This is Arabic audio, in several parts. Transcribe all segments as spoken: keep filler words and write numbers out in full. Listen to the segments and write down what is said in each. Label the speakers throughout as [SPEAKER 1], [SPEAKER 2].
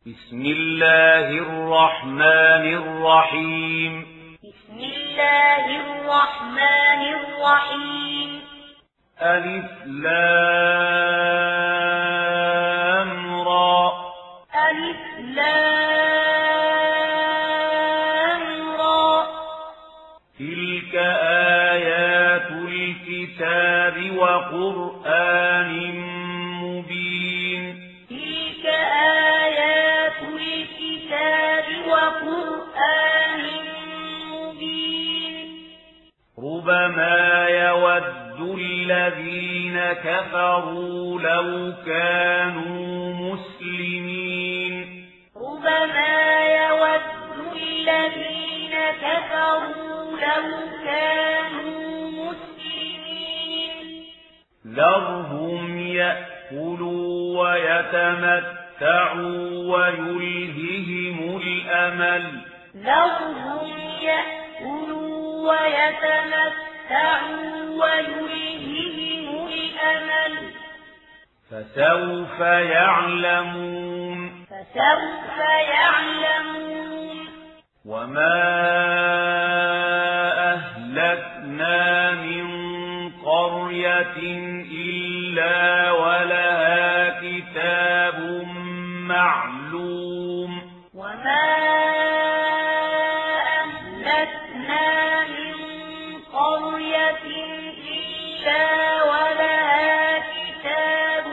[SPEAKER 1] بسم الله الرحمن الرحيم
[SPEAKER 2] بسم الله الرحمن الرحيم
[SPEAKER 1] ألف لام را
[SPEAKER 2] ألف لام را
[SPEAKER 1] تلك آيات الكتاب وقرآن مبين
[SPEAKER 2] تلك آيات الكتاب وقرآن مبين
[SPEAKER 1] ربما يود الذين كفروا لو كانوا مسلمين
[SPEAKER 2] ربما يود الذين كفروا لو كانوا مسلمين
[SPEAKER 1] ذرهم يأكلوا ويتمتعوا ويلههم الأمل
[SPEAKER 2] ذرهم يأكلوا ويتمتعوا ويلههم الأمل
[SPEAKER 1] فسوف يعلمون
[SPEAKER 2] فسوف يعلمون
[SPEAKER 1] وما أهلكنا من قرية إلا ولها كتاب معلوم
[SPEAKER 2] وما أهلكنا من قرية إلا ولها كتاب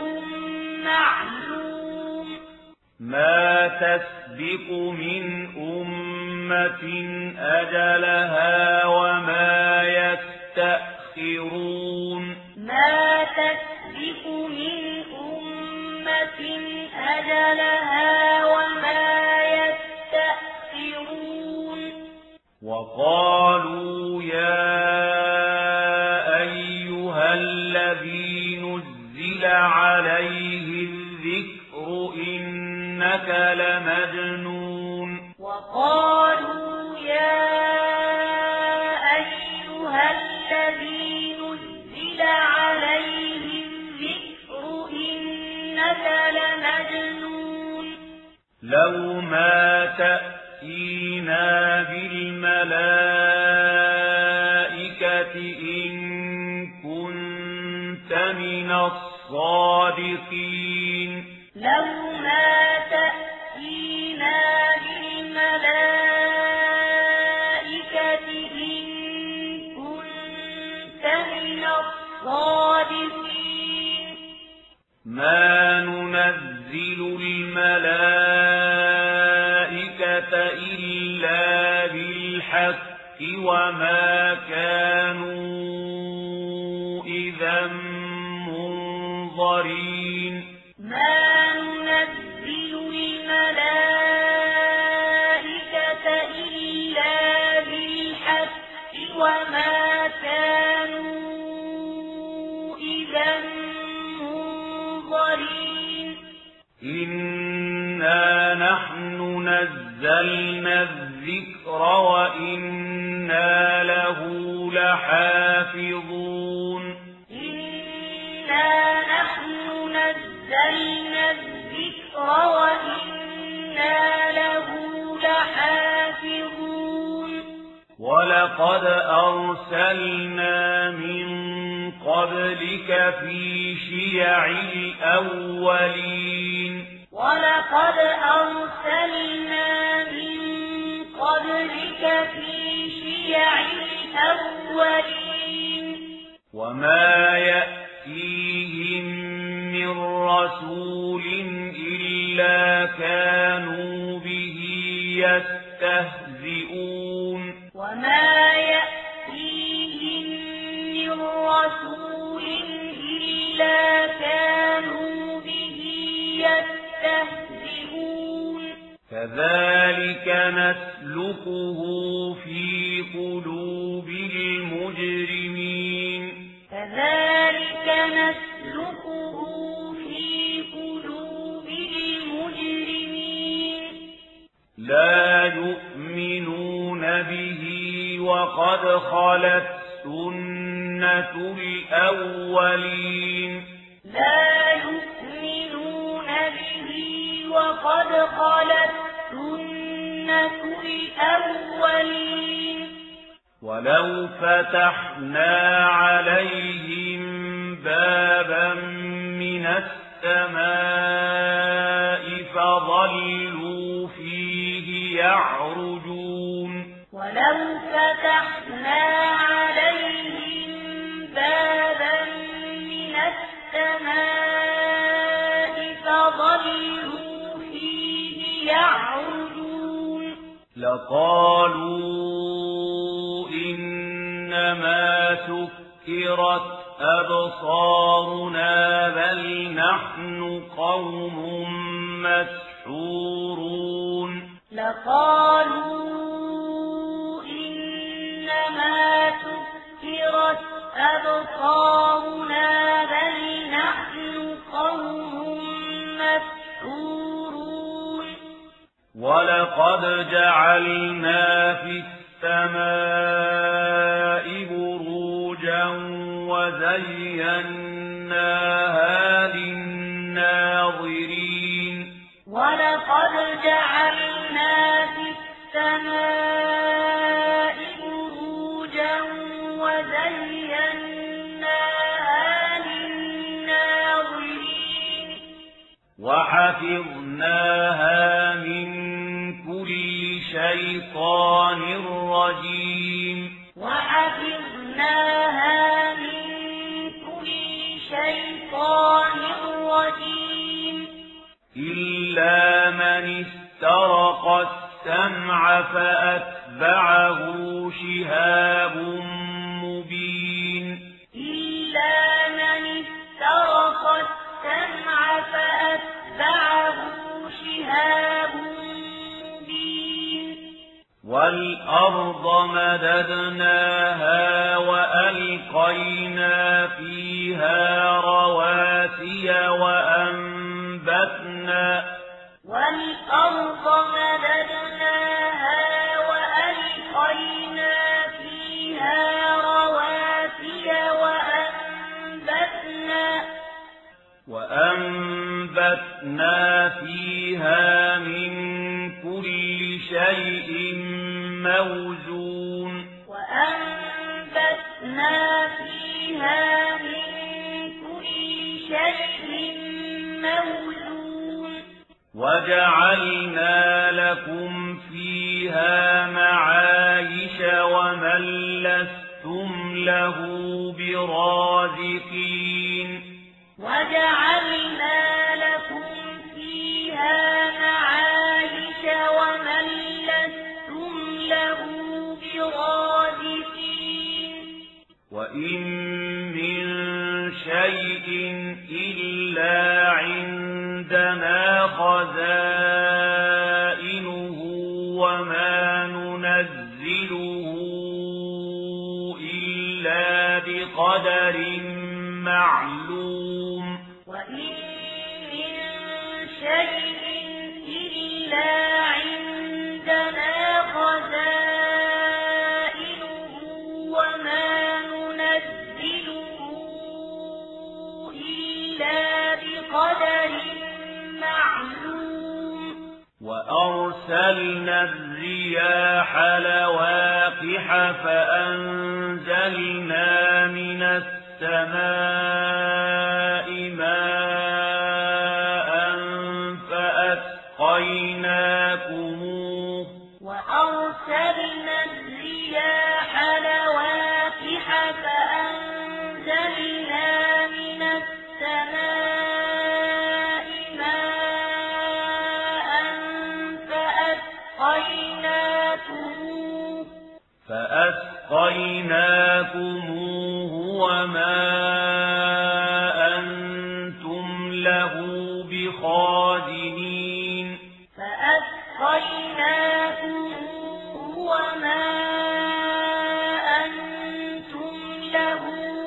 [SPEAKER 2] معلوم
[SPEAKER 1] ما تسبق من أمة أجلها وما يستأخرون
[SPEAKER 2] ما تسبق من أمة أجلها وما يستأخرون
[SPEAKER 1] وقالوا يا أيها الذي نزل عليه الذكر إنك لمجنون
[SPEAKER 2] وقالوا يا أيها الذي نزل عليه الذكر إنك لمجنون
[SPEAKER 1] لو ما تأتينا بالملائكة إن كنت من الصادقين
[SPEAKER 2] لو ما تأتينا بالملائكة إن كنت من الصادقين
[SPEAKER 1] ما ننزل الملائكة إلا بالحق وما كانوا إذا منظرين
[SPEAKER 2] ما ننزل الملائكة إلا بالحق وما كانوا إذا منظرين
[SPEAKER 1] إنا نحن نزلنا الذكر وإنا له لحافظون
[SPEAKER 2] إنا نحن نزلنا الذكر وإنا له لحافظون
[SPEAKER 1] ولقد أرسلنا من قبلك في شيع الأولين
[SPEAKER 2] ولقد أرسلنا من قبلك في شيع الأولين
[SPEAKER 1] وما يأتيهم من رسول إلا كانوا به يستهزئون
[SPEAKER 2] وما يأتيهم من رسول إلا كانوا به يستهزئون
[SPEAKER 1] كذلك نسلكه في قلوب المجرمين
[SPEAKER 2] كذلك نسلكه في قلوب المجرمين
[SPEAKER 1] لا يؤمنون به وقد خلت سنة الأولين
[SPEAKER 2] لا يؤمنون به وقد وقد خلت سنة الأولين
[SPEAKER 1] ولو فتحنا عليهم بابا من السماء فظلوا فيه يعرجون
[SPEAKER 2] ولو فتحنا عليهم بابا من السماء فظلوا فيه يعرجون
[SPEAKER 1] لقالوا إنما سكرت أبصارنا بل نحن قوم مسحورون
[SPEAKER 2] لقالوا إنما سكرت أبصارنا بل نحن قوم مسحورون
[SPEAKER 1] ولقد جعلنا في السماء بروجا وزيناها للناظرين
[SPEAKER 2] ولقد جعلنا في السماء بروجا وزيناها للناظرين
[SPEAKER 1] وحفظناها من كل شيطان رجيم
[SPEAKER 2] وحفظناها من كل شيطان رجيم
[SPEAKER 1] إلا من استرق السمع فأتبعه شهاب مبين
[SPEAKER 2] إلا من استرق السمع فأتبعه شهاب مبين
[SPEAKER 1] والأرض مددناها وألقينا فيها رواسي وأنبتنا
[SPEAKER 2] والأرض مددناها وألقينا فيها رواسي وأنبتنا
[SPEAKER 1] وأنبتنا فيها من كل شيء موزون
[SPEAKER 2] وأنبتنا فيها من كل شيء موزون
[SPEAKER 1] وجعلنا لكم فيها معايش ومن لستم له برازقين
[SPEAKER 2] وجعلنا لكم فيها معايش ومن لستم له برازقين
[SPEAKER 1] وإن من شيء إلا عندنا خزائنه وما ننزله إلا بقدر معلوم
[SPEAKER 2] وإن من شيء إلا عندنا خزائنه وما ننزله إلا بقدر معلوم
[SPEAKER 1] وأرسلنا الرياح لواقح فأنزلنا من السماء ماء فأسقيناكموه
[SPEAKER 2] وأرسلنا الرياح لواقح فأنزلنا من السماء ماء فأسقيناكموه
[SPEAKER 1] فأسقيناكموه وما أنتم له بخازنين
[SPEAKER 2] فأسقيناكموه وما أنتم له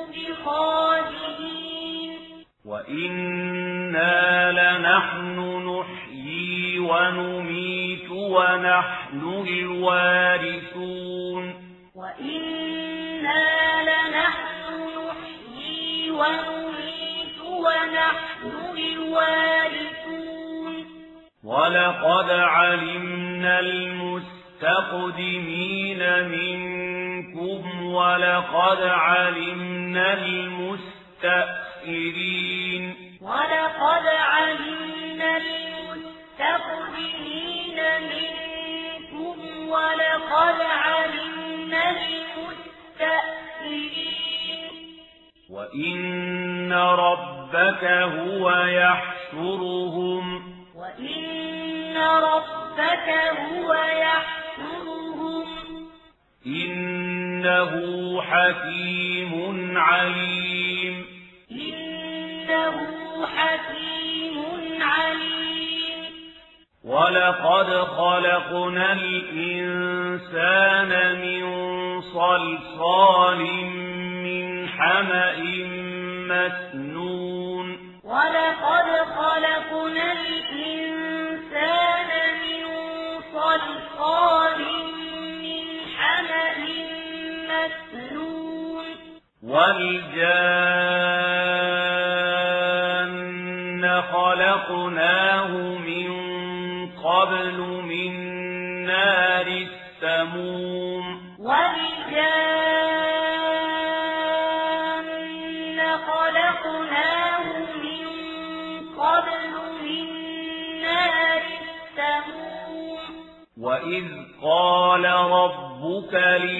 [SPEAKER 2] بخازنين
[SPEAKER 1] وإنا لنحن نحيي ونميت ونحن الوارثون
[SPEAKER 2] وإنا لنحن نحيي ونميت ونحن الوارثون
[SPEAKER 1] ولقد علمنا المستقدمين منكم ولقد علمنا المستأخرين
[SPEAKER 2] ولقد علمنا المستقدمين منكم ولقد علمنا المستأخرين
[SPEAKER 1] وإن ربك هو يحشرهم
[SPEAKER 2] وإن ربك هو يحشرهم
[SPEAKER 1] إنه حكيم عليم
[SPEAKER 2] إنه حكيم عليم
[SPEAKER 1] ولقد خلقنا الإنسان من صلصال من حمأ مسنون
[SPEAKER 2] ولقد خلقنا الإنسان من صلصال من حمأ مسنون
[SPEAKER 1] والجان خلقناه من قبل من نار السموم
[SPEAKER 2] والجان خلقناه من قبل من نار السموم
[SPEAKER 1] وإذ قال ربك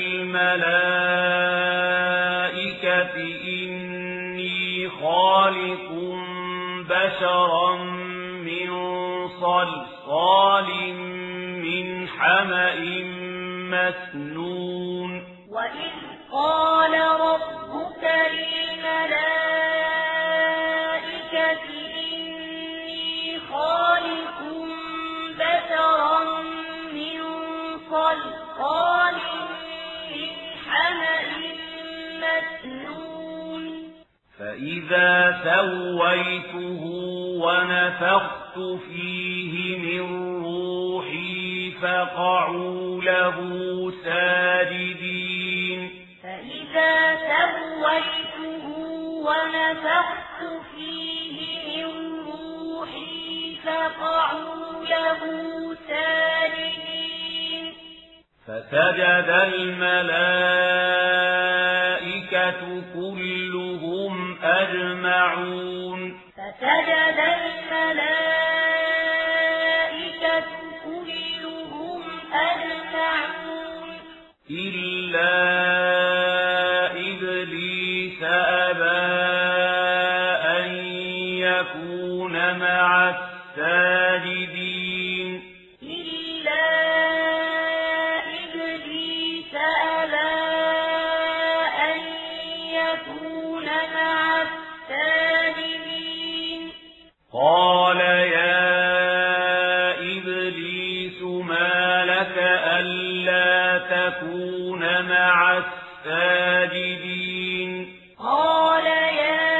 [SPEAKER 1] للملائكة إني خالق بشرا من صلصال من حمأ مسنون
[SPEAKER 2] وإذ قال ربك للملائكة إني خالق بشرا من صلصال من حمأ مسنون
[SPEAKER 1] فإذا سويته ونفخت فيه من روحي فقعوا له ساجدين
[SPEAKER 2] فإذا سويته ونفخت فيه من روحي فقعوا له ساجدين
[SPEAKER 1] فسجد الملائكة كلهم أجمعون
[SPEAKER 2] فسجد الملائكة كلهم أجمعون
[SPEAKER 1] إلا إبليس أبى أن يكون مع الساجدين
[SPEAKER 2] إلا إبليس أبى أن يكون مع الساجدين
[SPEAKER 1] قال يا إبليس ما لك ألا تكون مع الساجدين
[SPEAKER 2] قال يا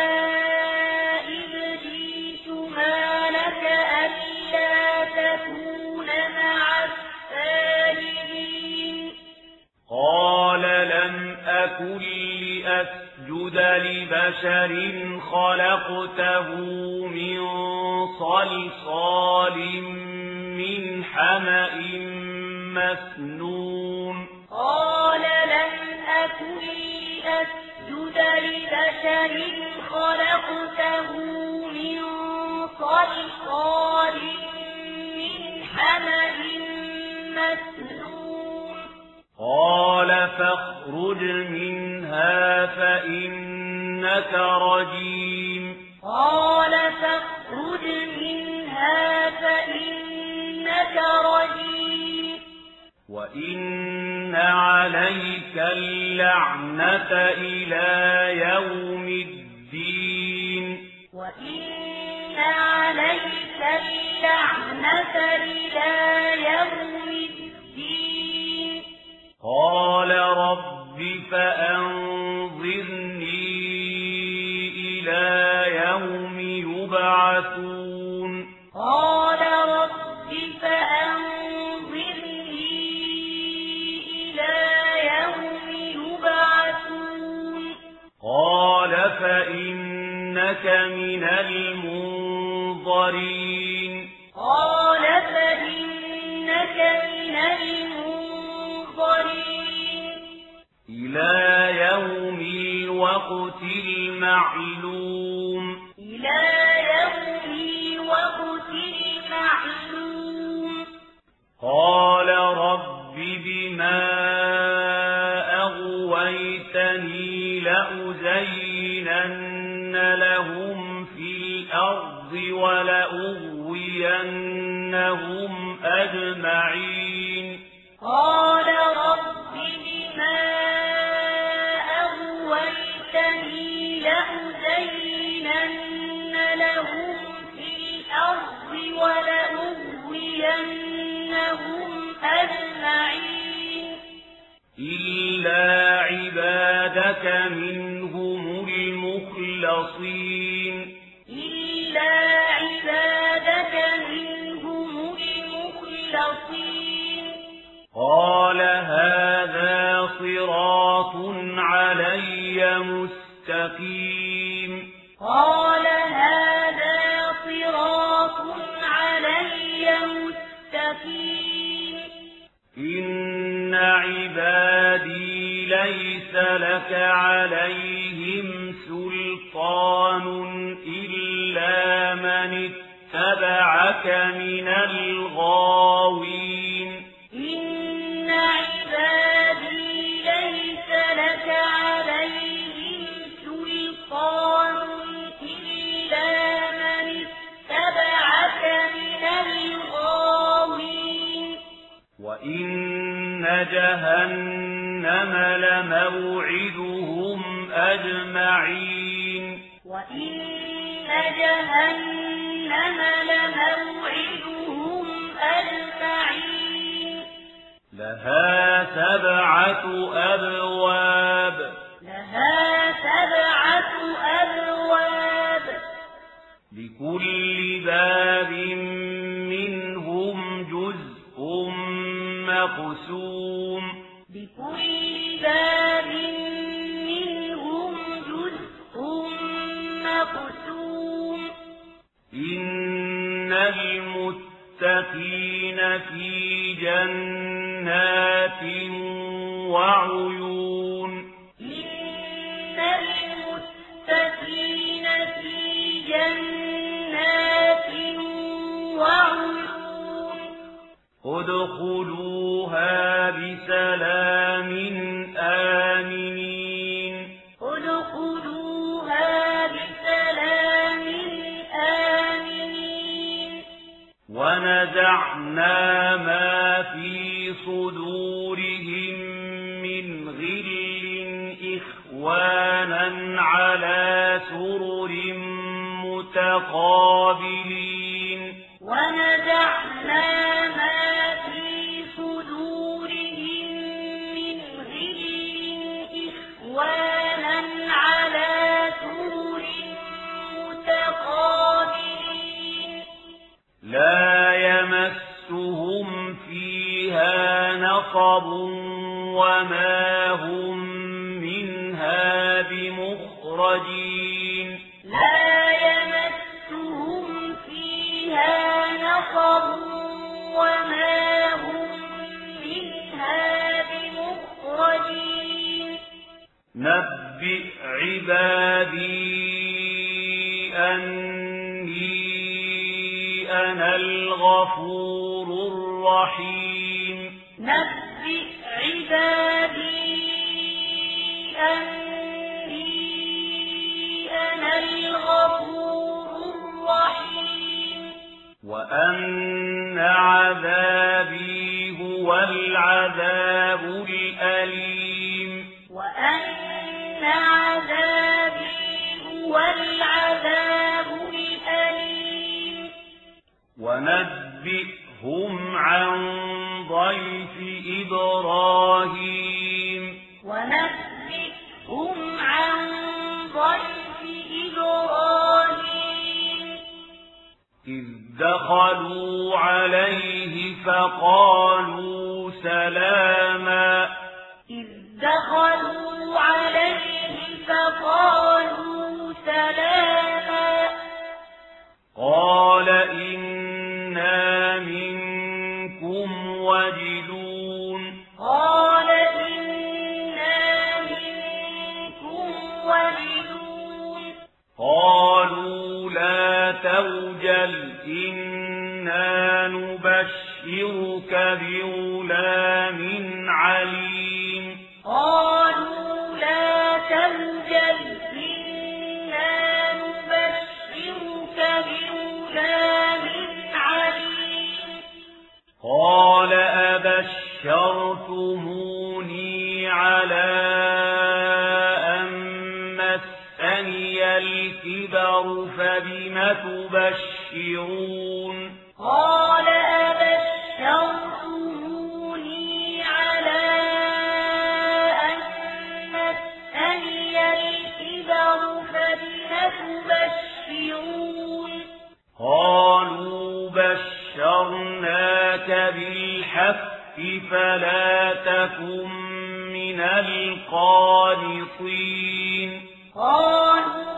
[SPEAKER 2] إبليس ما لك ألا تكون مع الساجدين
[SPEAKER 1] قال لم أكن لأسجد لبشر خلقته من صلصال من حمأ مسنون
[SPEAKER 2] قال لم أكن لأسجد لبشر خلقته من صلصال من حمأ مسنون
[SPEAKER 1] قال فاخرج منها فإنك رجيم
[SPEAKER 2] قال فاخرج منها فإنك رجيم
[SPEAKER 1] وإن عليك اللعنة إلى يوم الدين
[SPEAKER 2] وإن عليك اللعنة إلى يوم الدين
[SPEAKER 1] قال رب فأنظرني إلى يوم يبعثون
[SPEAKER 2] قال رب فأنظرني إلى يوم يبعثون
[SPEAKER 1] قال الوقت المعلوم
[SPEAKER 2] إلى يوم الوقت المعلوم
[SPEAKER 1] قال رب بما أغويتني لأزينن لهم في الأرض ولأغوينهم أجمعين
[SPEAKER 2] قال رب بما أغويتني لأزينن لهم في الأرض ولأغوينهم أجمعين
[SPEAKER 1] إلا عبادك منهم المخلصين
[SPEAKER 2] إلا عبادك منهم المخلصين
[SPEAKER 1] قال هذا صراط علي مستقيم
[SPEAKER 2] قال هذا صراط علي مستقيم
[SPEAKER 1] إن عبادي ليس لك عليهم سلطان إلا من اتبعك من الغاوين
[SPEAKER 2] إن عبادي ليس لك عليهم سلطان إلا من اتبعك من الغاوين
[SPEAKER 1] وإن جهنم لموعدهم أجمعين
[SPEAKER 2] وإن جهنم لموعدهم أجمعين
[SPEAKER 1] لها سبعة أبواب
[SPEAKER 2] لها سبعة أبواب
[SPEAKER 1] لكل باب منهم جزء مقسوم
[SPEAKER 2] لكل باب منهم جزء مقسوم
[SPEAKER 1] إن المتقين في جنات وعيون
[SPEAKER 2] إن المتقين في جنات وعيون
[SPEAKER 1] ادخلوها بسلام آمنين
[SPEAKER 2] ادخلوها بسلام آمنين
[SPEAKER 1] ونزعنا ما في صدورهم من غل إخوانا على سرر متقابلين
[SPEAKER 2] ونزعنا ما في صدورهم من غل إخوانا على سرر متقابلين
[SPEAKER 1] لا يمسهم فيها نصب وما هم منها بمخرجين
[SPEAKER 2] لا يمسهم فيها نصب وما هم منها بمخرجين
[SPEAKER 1] نبئ عبادي أني أنا الغفور الرحيم
[SPEAKER 2] نبئ عبادي أني أنا الغفور الرحيم
[SPEAKER 1] وأن عذابي هو العذاب الأليم
[SPEAKER 2] وأن عذابي هو العذاب الأليم
[SPEAKER 1] ونبئهم عن ضيف إبراهيم
[SPEAKER 2] ونبئهم عن ضيف إبراهيم
[SPEAKER 1] إذ دخلوا عليه فقالوا سلاما
[SPEAKER 2] إذ دخلوا عليه فقالوا سلاما
[SPEAKER 1] قال إنا منكم وجلون
[SPEAKER 2] قال إنا منكم وجلون
[SPEAKER 1] نبشرك بغلام عليم
[SPEAKER 2] قالوا لا توجل إنا نبشرك بغلام عليم
[SPEAKER 1] قال أبشرتموني على أن مسني الكبر فبم تبشرون
[SPEAKER 2] قال أبشرتموني على أن مسني الكبر فبم تبشرون
[SPEAKER 1] قالوا بشرناك بالحق فلا تكن من القانطين
[SPEAKER 2] قالوا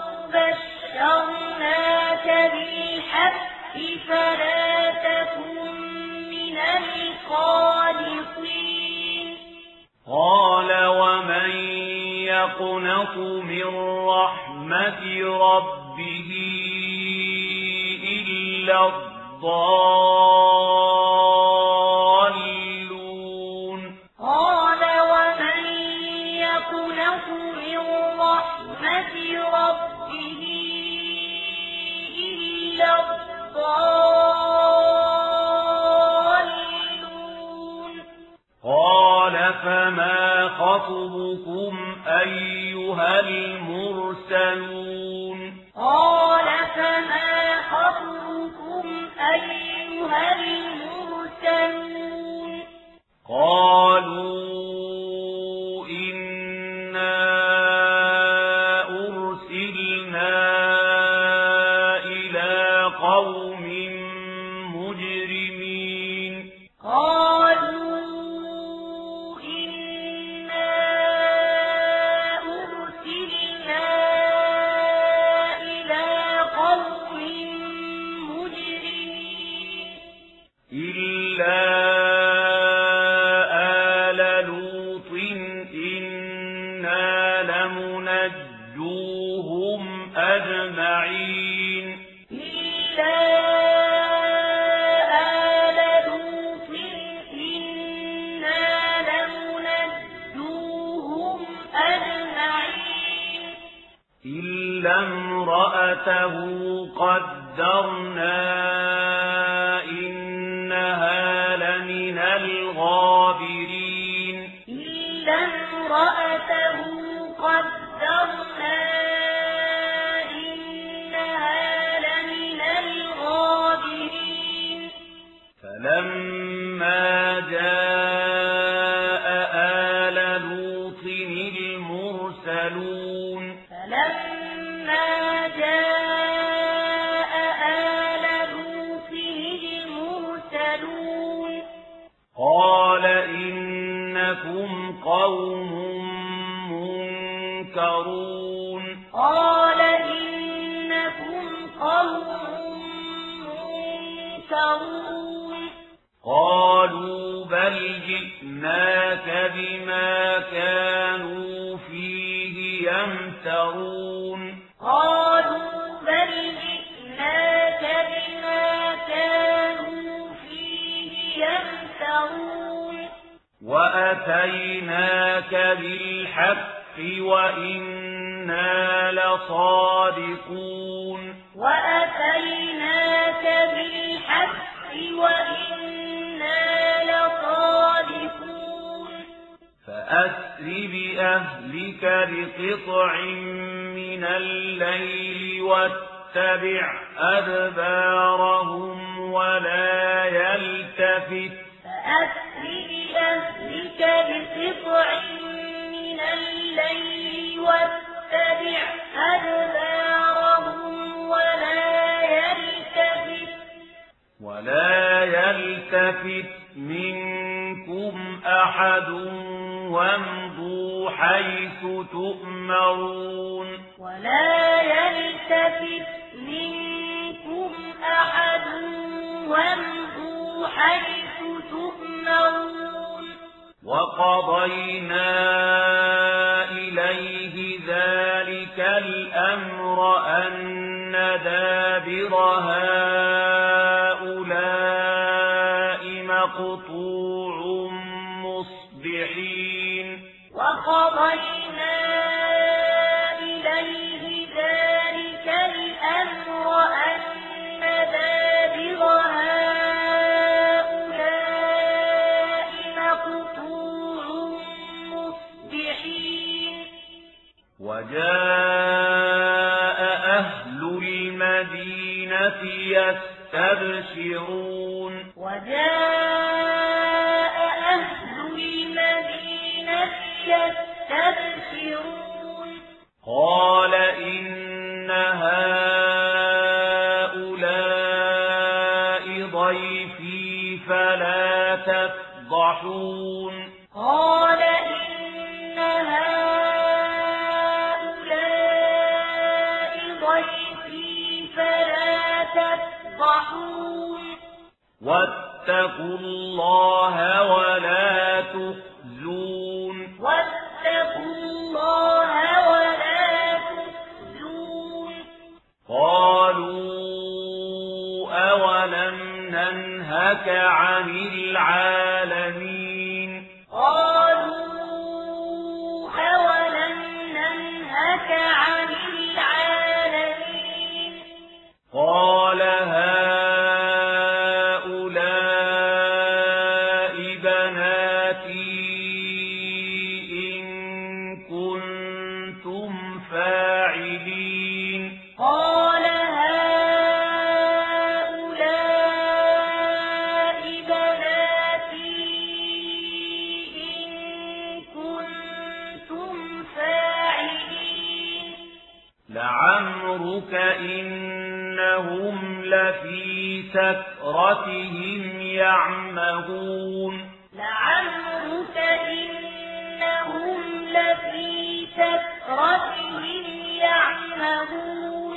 [SPEAKER 2] بشرناك بالحق فلا تكن من القانطين
[SPEAKER 1] قال ومن يقنط من رحمة ربه إلا الضالون
[SPEAKER 2] قال ومن يقنط من رحمة ربه إلا الضالون
[SPEAKER 1] قال فما خطبكم أيها المرسلون
[SPEAKER 2] قال فما خطبكم أيها المرسلون
[SPEAKER 1] قالوا إنا أرسلنا إلى قوم مجرمين
[SPEAKER 2] قالوا إنا أرسلنا إلى قوم مجرمين
[SPEAKER 1] إلا آل لوط إنا لمنجوهم أجمعين
[SPEAKER 2] إلا آل لوط إنا لمنجوهم أجمعين
[SPEAKER 1] إلا امرأته قدرنا إنها لمن الغابرين
[SPEAKER 2] إلا امرأته قدرنا إنها لمن الغابرين
[SPEAKER 1] فلما جاء آل لوط المرسلون
[SPEAKER 2] فلما جاء آل لوط المرسلون
[SPEAKER 1] قال إنكم قوم منكرون
[SPEAKER 2] قال إنكم قوم منكرون
[SPEAKER 1] قالوا بل جئناك بما كانوا فيه يمترون
[SPEAKER 2] قالوا بل جئناك بما كانوا فيه يمترون
[SPEAKER 1] وأتيناك بالحق وإنا لصادقون
[SPEAKER 2] وأتيناك بالحق وإنا لصادقون
[SPEAKER 1] فأسر بأهلك بقطع من الليل واتبع أدبارهم ولا يلتفت
[SPEAKER 2] فأسر بأهلك بقطع من الليل واتبع أدبارهم ولا يلتفت
[SPEAKER 1] ولا يلتفت منكم أحد وامضوا حيث تؤمرون
[SPEAKER 2] ولا يلتفت منكم أحد وامضوا حيث تؤمرون
[SPEAKER 1] وقضينا إليه ذلك الأمر أن دابر هؤلاء مقطوع مصبحين
[SPEAKER 2] وقضينا إليه ذلك الأمر أن دابر هؤلاء مقطوع مصبحين
[SPEAKER 1] وجاء أهل المدينة يستبشرون
[SPEAKER 2] وجاء أهل المدينة يستبشرون
[SPEAKER 1] قال إن هؤلاء ضيفي فلا تفضحون
[SPEAKER 2] قال إن هؤلاء ضيفي فلا تفضحون
[SPEAKER 1] واتقوا الله ولا تخزون
[SPEAKER 2] واتقوا الله ولا تخزون
[SPEAKER 1] قالوا أولم ننهك عن العالمين
[SPEAKER 2] قالوا أولم ننهك عن العالمين
[SPEAKER 1] قال هؤلاء بناتي إن كنتم فاعلين
[SPEAKER 2] قال هؤلاء بناتي إن كنتم فاعلين
[SPEAKER 1] لعمرك إنهم لفي سكرتهم يعمهون
[SPEAKER 2] لعمرك إنهم لفي سكرتهم يعمهون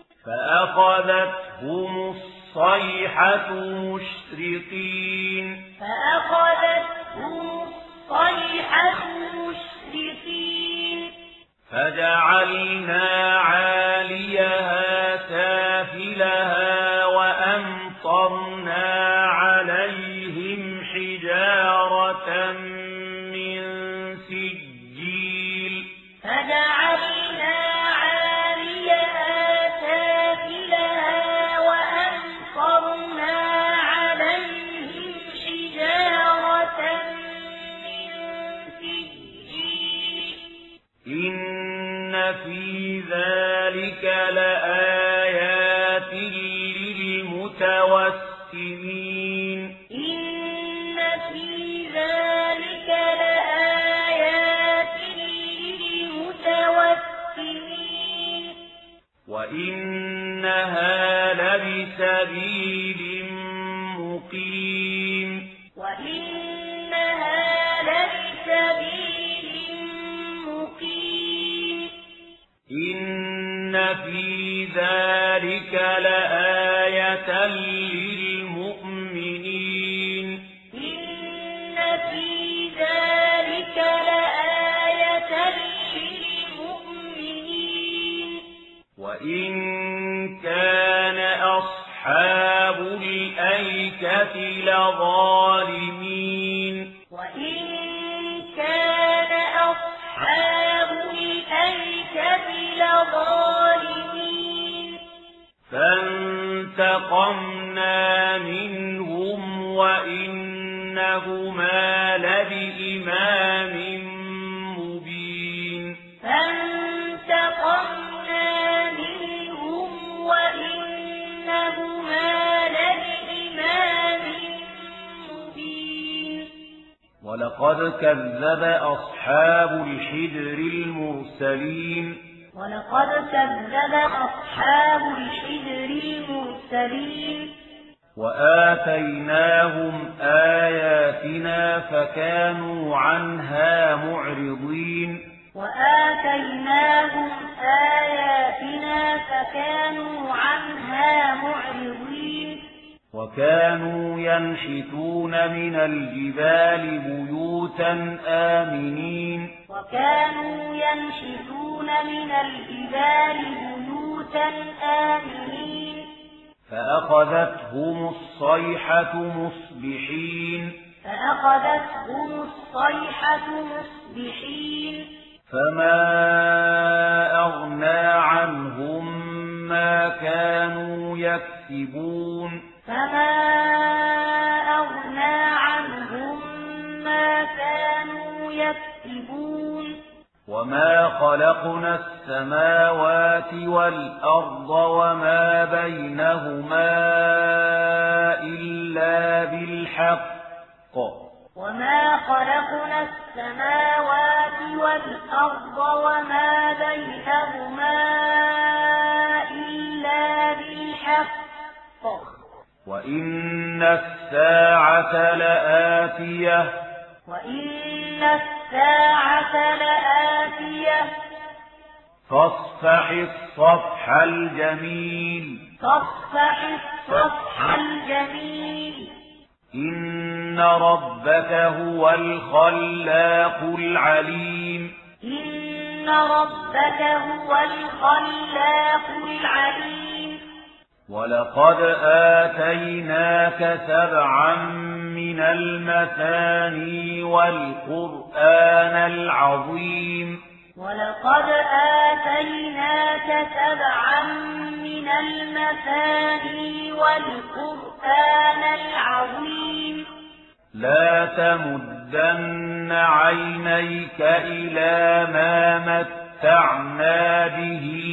[SPEAKER 1] فأخذتهم الصيحة مشرقين
[SPEAKER 2] فأخذتهم الصيحة مشرقين
[SPEAKER 1] فجعلنا عاليها سافلها وأمطرنا عليهم حجارة من سجيل
[SPEAKER 2] فجعلنا عاليها سافلها وأمطرنا عليهم حجارة من سجيل
[SPEAKER 1] إن في ذلك لآيات للمتوسمين
[SPEAKER 2] إن في ذلك لآيات للمتوسمين
[SPEAKER 1] وإنها لبسبيل مقيم
[SPEAKER 2] وإنها لبسبيل مقيم
[SPEAKER 1] إن في ذلك لآية للمؤمنين
[SPEAKER 2] إن في ذلك لآية للمؤمنين
[SPEAKER 1] وإن كان أصحاب الأيكة لظالمين
[SPEAKER 2] وإن كان أصحاب الأيكة لظالمين
[SPEAKER 1] فانتقمنا منهم وإنهما لبإمام مبين
[SPEAKER 2] فانتقمنا منهم وإنهما لبإمام مبين
[SPEAKER 1] ولقد كذب أصحاب الحجر المرسلين
[SPEAKER 2] ولقد كذب أصحاب الحجر المرسلين
[SPEAKER 1] وآتيناهم آياتنا فكانوا عنها معرضين
[SPEAKER 2] وآتيناهم آياتنا فكانوا عنها معرضين
[SPEAKER 1] وكانوا ينحتون من الجبال بيوتا آمنين
[SPEAKER 2] وكانوا ينحتون من الجبال بيوتا آمنين
[SPEAKER 1] فأخذتهم الصيحة مصبحين
[SPEAKER 2] فأخذتهم الصيحة مصبحين
[SPEAKER 1] فما أغنى عنهم ما كانوا يكسبون
[SPEAKER 2] فما أغنى عنهم ما كانوا يكسبون
[SPEAKER 1] وما خلقنا السماوات والأرض وما بينهما إلا بالحق
[SPEAKER 2] وما خلقنا السماوات والأرض وما بينهما إلا بالحق
[SPEAKER 1] وإن الساعة لآتية
[SPEAKER 2] وإن الساعة لآتية
[SPEAKER 1] فاصفح الصفح الجميل
[SPEAKER 2] فاصفح الصفح الجميل
[SPEAKER 1] إن ربك هو الخلاق العليم
[SPEAKER 2] إن ربك هو الخلاق العليم
[SPEAKER 1] ولقد آتيناك سبعا من المثاني والقرآن العظيم
[SPEAKER 2] ولقد آتيناك سبعا من المثاني والقرآن العظيم
[SPEAKER 1] لا تمدن عينيك إلى ما متعنا به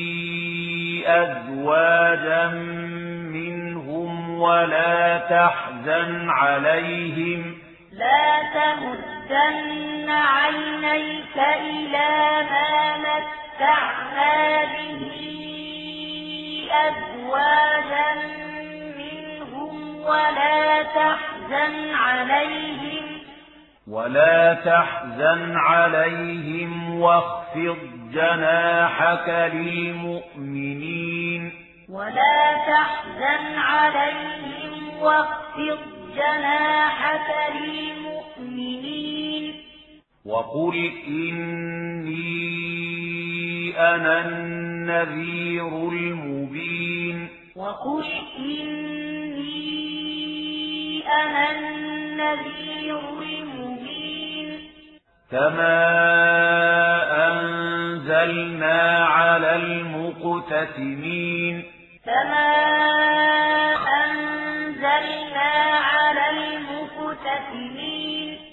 [SPEAKER 1] أزواجا منهم ولا تحزن عليهم
[SPEAKER 2] لا تمدن عينيك إلى ما متعنا به أزواجا منهم ولا تحزن عليهم
[SPEAKER 1] ولا تحزن عليهم واخفض جناحك للمؤمنين
[SPEAKER 2] ولا تحزن عليهم واخفض جناحك للمؤمنين
[SPEAKER 1] وقل إني أنا النذير المبين
[SPEAKER 2] وقل إني أنا النذير المبين
[SPEAKER 1] كما أنزلنا على المقتسمين
[SPEAKER 2] كما أنزلنا على المقتسمين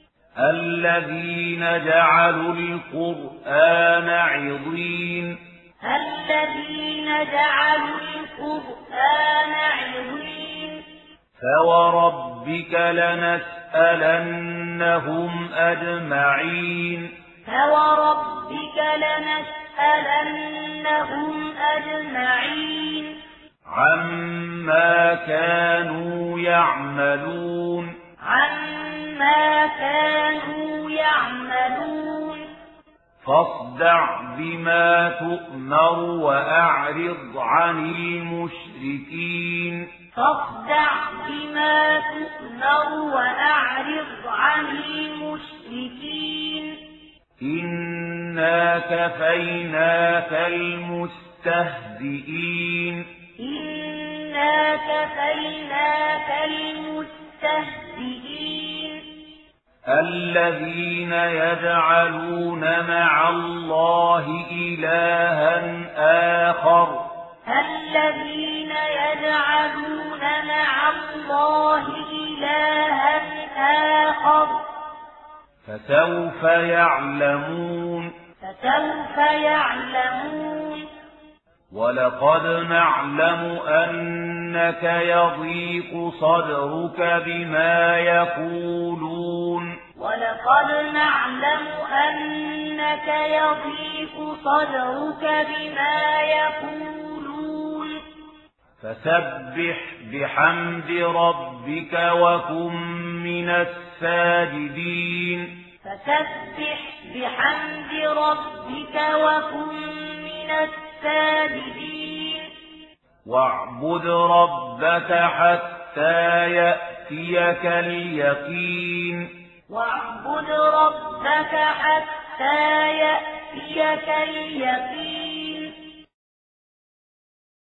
[SPEAKER 1] الذين جعلوا القرآن عضين
[SPEAKER 2] الذين جعلوا القرآن عضين
[SPEAKER 1] فوربك لنسألنهم أجمعين
[SPEAKER 2] فوربك لنسألنهم أجمعين
[SPEAKER 1] عما كانوا يعملون
[SPEAKER 2] عما كانوا يعملون
[SPEAKER 1] فاصدع بما تؤمر وأعرض عن المشركين
[SPEAKER 2] فاصدع بما تؤمر وأعرض عن المشركين
[SPEAKER 1] إنا كفيناك المستهزئين
[SPEAKER 2] إنا كفيناك المستهزئين
[SPEAKER 1] الذين يجعلون مع الله إلها آخر
[SPEAKER 2] الذين يجعلون مع الله إلها آخر
[SPEAKER 1] فسوف يعلمون
[SPEAKER 2] فسوف يعلمون
[SPEAKER 1] ولقد نعلم أنك يضيق صدرك بما يقولون
[SPEAKER 2] ولقد نعلم أنك يضيق صدرك بما يقولون
[SPEAKER 1] فسبح بحمد ربك وكن من الساجدين
[SPEAKER 2] فسبح بحمد ربك وكن من الساجدين
[SPEAKER 1] واعبد ربك حتى يأتيك اليقين
[SPEAKER 2] واعبد ربك حتى يأتيك اليقين